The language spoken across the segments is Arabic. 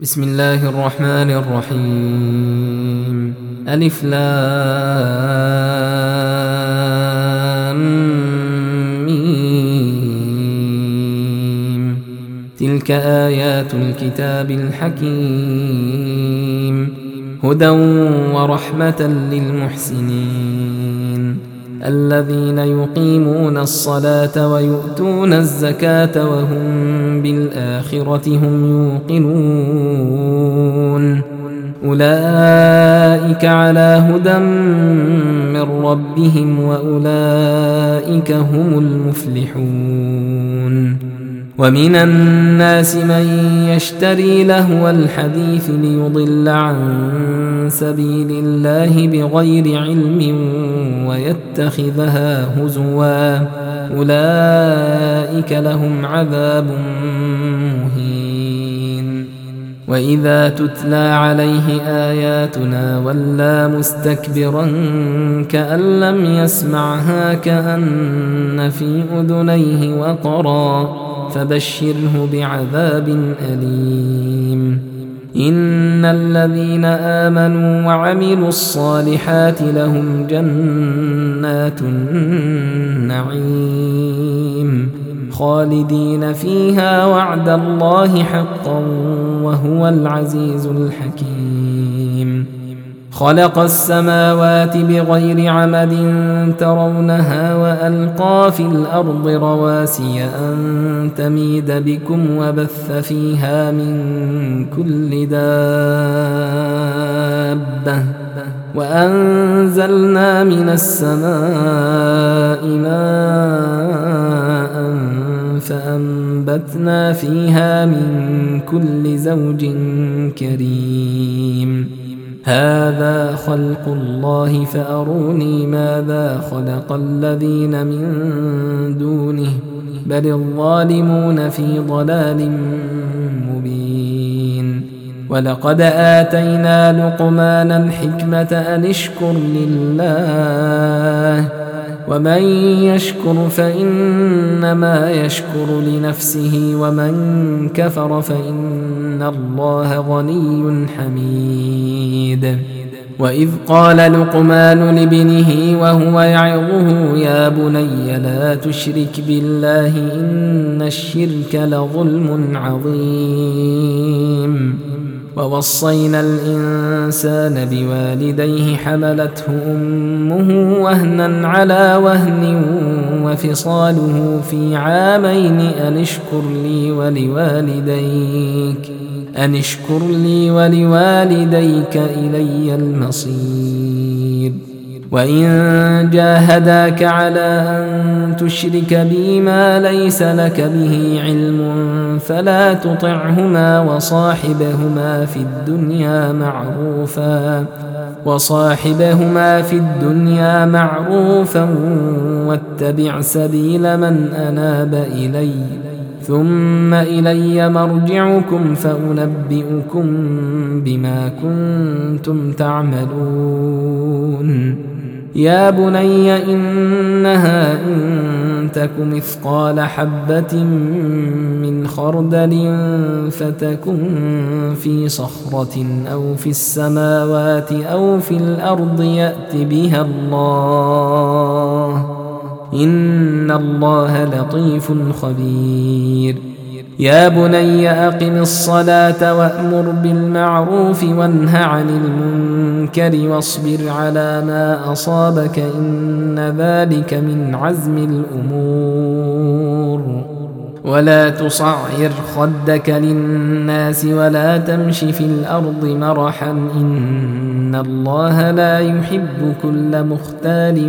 بسم الله الرحمن الرحيم. ألف لام ميم. تلك آيات الكتاب الحكيم، هدى ورحمة للمحسنين الذين يقيمون الصلاة ويؤتون الزكاة وهم بالآخرة هم يوقنون. أولئك على هدى من ربهم وأولئك هم المفلحون. ومن الناس من يشتري لهو الحديث ليضل عن سبيل الله بغير علم ويتخذها هزوا، أولئك لهم عذاب مهين. وإذا تتلى عليه آياتنا ولى مستكبرا كأن لم يسمعها كأن في أذنيه وقرا، فبشره بعذاب أليم. إن الذين آمنوا وعملوا الصالحات لهم جنات النعيم خالدين فيها وعد الله حقا وهو العزيز الحكيم. خلق السماوات بغير عمد ترونها وألقى في الأرض رواسي أن تميد بكم وبث فيها من كل دابة وأنزلنا من السماء ماء فأنبتنا فيها من كل زوج كريم. هذا خلق الله فأروني ماذا خلق الذين من دونه بل الظالمون في ضلال مبين. ولقد آتينا لقمان الحكمة أن اشكر لله ومن يشكر فإنما يشكر لنفسه ومن كفر فإن الله غني حميد. وإذ قال لقمان لابنه وهو يعظه يا بني لا تشرك بالله إن الشرك لظلم عظيم. ووصينا الإنسان بوالديه حملته أمه وهنا على وهن وفصاله في عامين أن اشكر لي ولوالديك إلي المصير. وإن جاهداك على أن تشرك بي ما ليس لك به علم فلا تطعهما وصاحبهما في الدنيا معروفا واتبع سبيل من أناب إلي ثم إلي مرجعكم فأنبئكم بما كنتم تعملون. يا بني إنها إن تك مثقال حبة من خردل فتكن في صخرة أو في السماوات أو في الأرض يأت بها الله إن الله لطيف خبير. يا بني أقم الصلاة وأمر بالمعروف وانه عن المنكر واصبر على ما أصابك إن ذلك من عزم الأمور. ولا تصعر خدك للناس ولا تمش في الأرض مرحا إن الله لا يحب كل مختال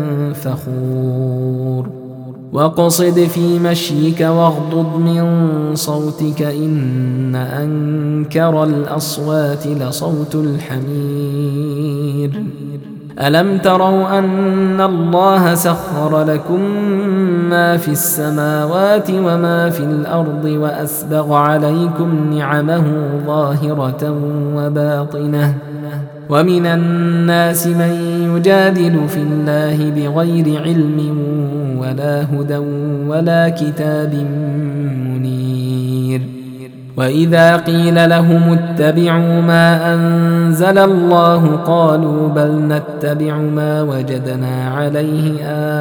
فخور. واقصد في مشيك واغضض من صوتك إن أنكر الأصوات لصوت الحمير. ألم تروا أن الله سخر لكم ما في السماوات وما في الأرض وأسبغ عليكم نعمه ظاهرة وباطنة ومن الناس من يجادل في الله بغير علم ولا هدى ولا كتاب منير وإذا قيل لهم اتبعوا ما أنزل الله قالوا بل نتبع ما وجدنا عليه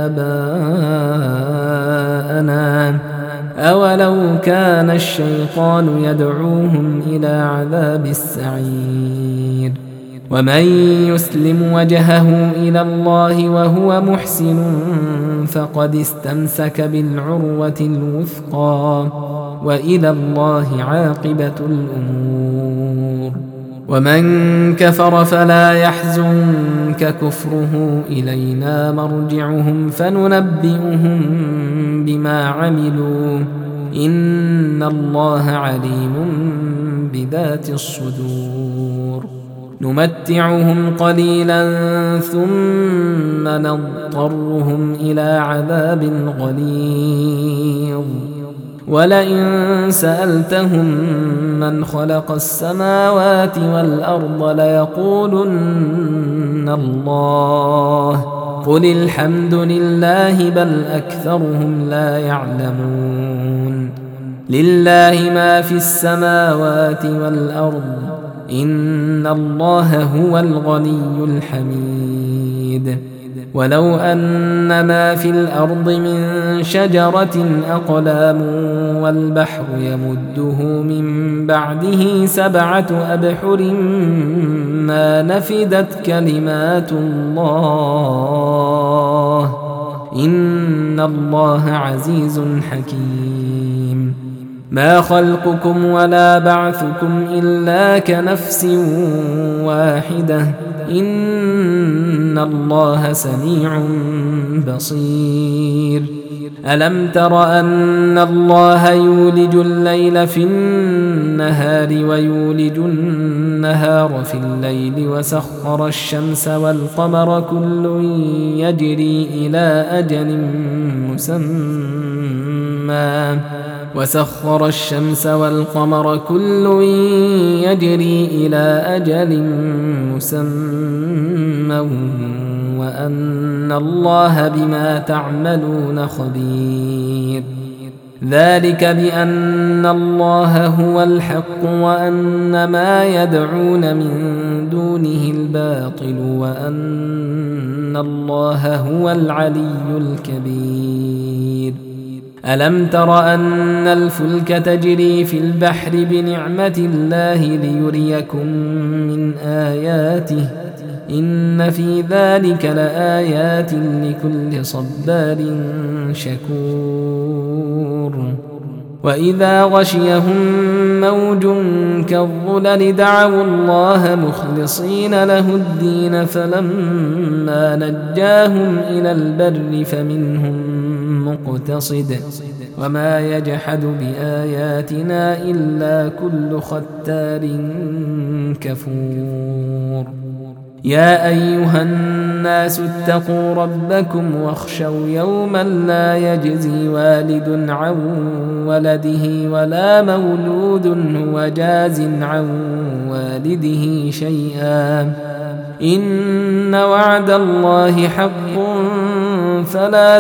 آباءنا أولو كان الشيطان يدعوهم إلى عذاب السعير ومن يسلم وجهه إلى الله وهو محسن فقد استمسك بالعروة الوثقى وإلى الله عاقبة الأمور ومن كفر فلا يحزنك كفره إلينا مرجعهم فننبئهم بما عملوا إن الله عليم بذات الصدور نمتعهم قليلا ثم نضطرهم إلى عذاب غليظ ولئن سألتهم من خلق السماوات والأرض ليقولن الله قل الحمد لله بل أكثرهم لا يعلمون لله ما في السماوات والأرض إن الله هو الغني الحميد ولو أن ما في الأرض من شجرة أقلام والبحر يمده من بعده 7 أبحر ما نفدت كلمات الله إن الله عزيز حكيم ما خلقكم ولا بعثكم إلا كنفس واحدة إن الله سميع بصير ألم تر أن الله يولج الليل في النهار ويولج النهار في الليل وسخر الشمس والقمر كل يجري إلى أجل مسمى وسخر الشمس والقمر كل يجري إلى أجل مسمى وأن الله بما تعملون خبير ذلك بأن الله هو الحق وأن ما يدعون من دونه الباطل وأن الله هو العلي الكبير ألم تر أن الفلك تجري في البحر بنعمة الله ليريكم من آياته إن في ذلك لآيات لكل صبار شكور وإذا غشيهم موج كالظلل دعوا الله مخلصين له الدين فلما نجاهم إلى البر فمنهم مقتصد وما يجحد بآياتنا إلا كل ختار كفور يا أيها الناس اتقوا ربكم واخشوا يوما لا يجزي والد عن ولده ولا مولود هو جاز عن والده شيئا إن وعد الله حق فلا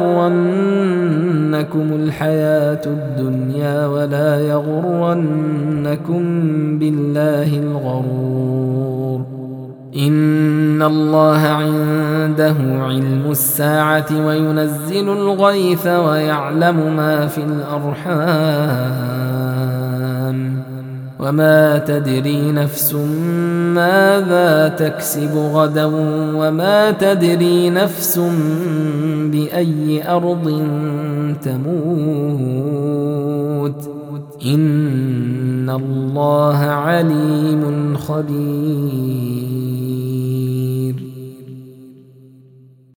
تغرنكم الحياة الدنيا ولا يغرنكم بالله الغرور إن الله عنده علم الساعة وينزل الغيث ويعلم ما في الأرحام وما تدري نفس ماذا تكسب غدا وما تدري نفس بأي أرض تموت إن الله عليم خبير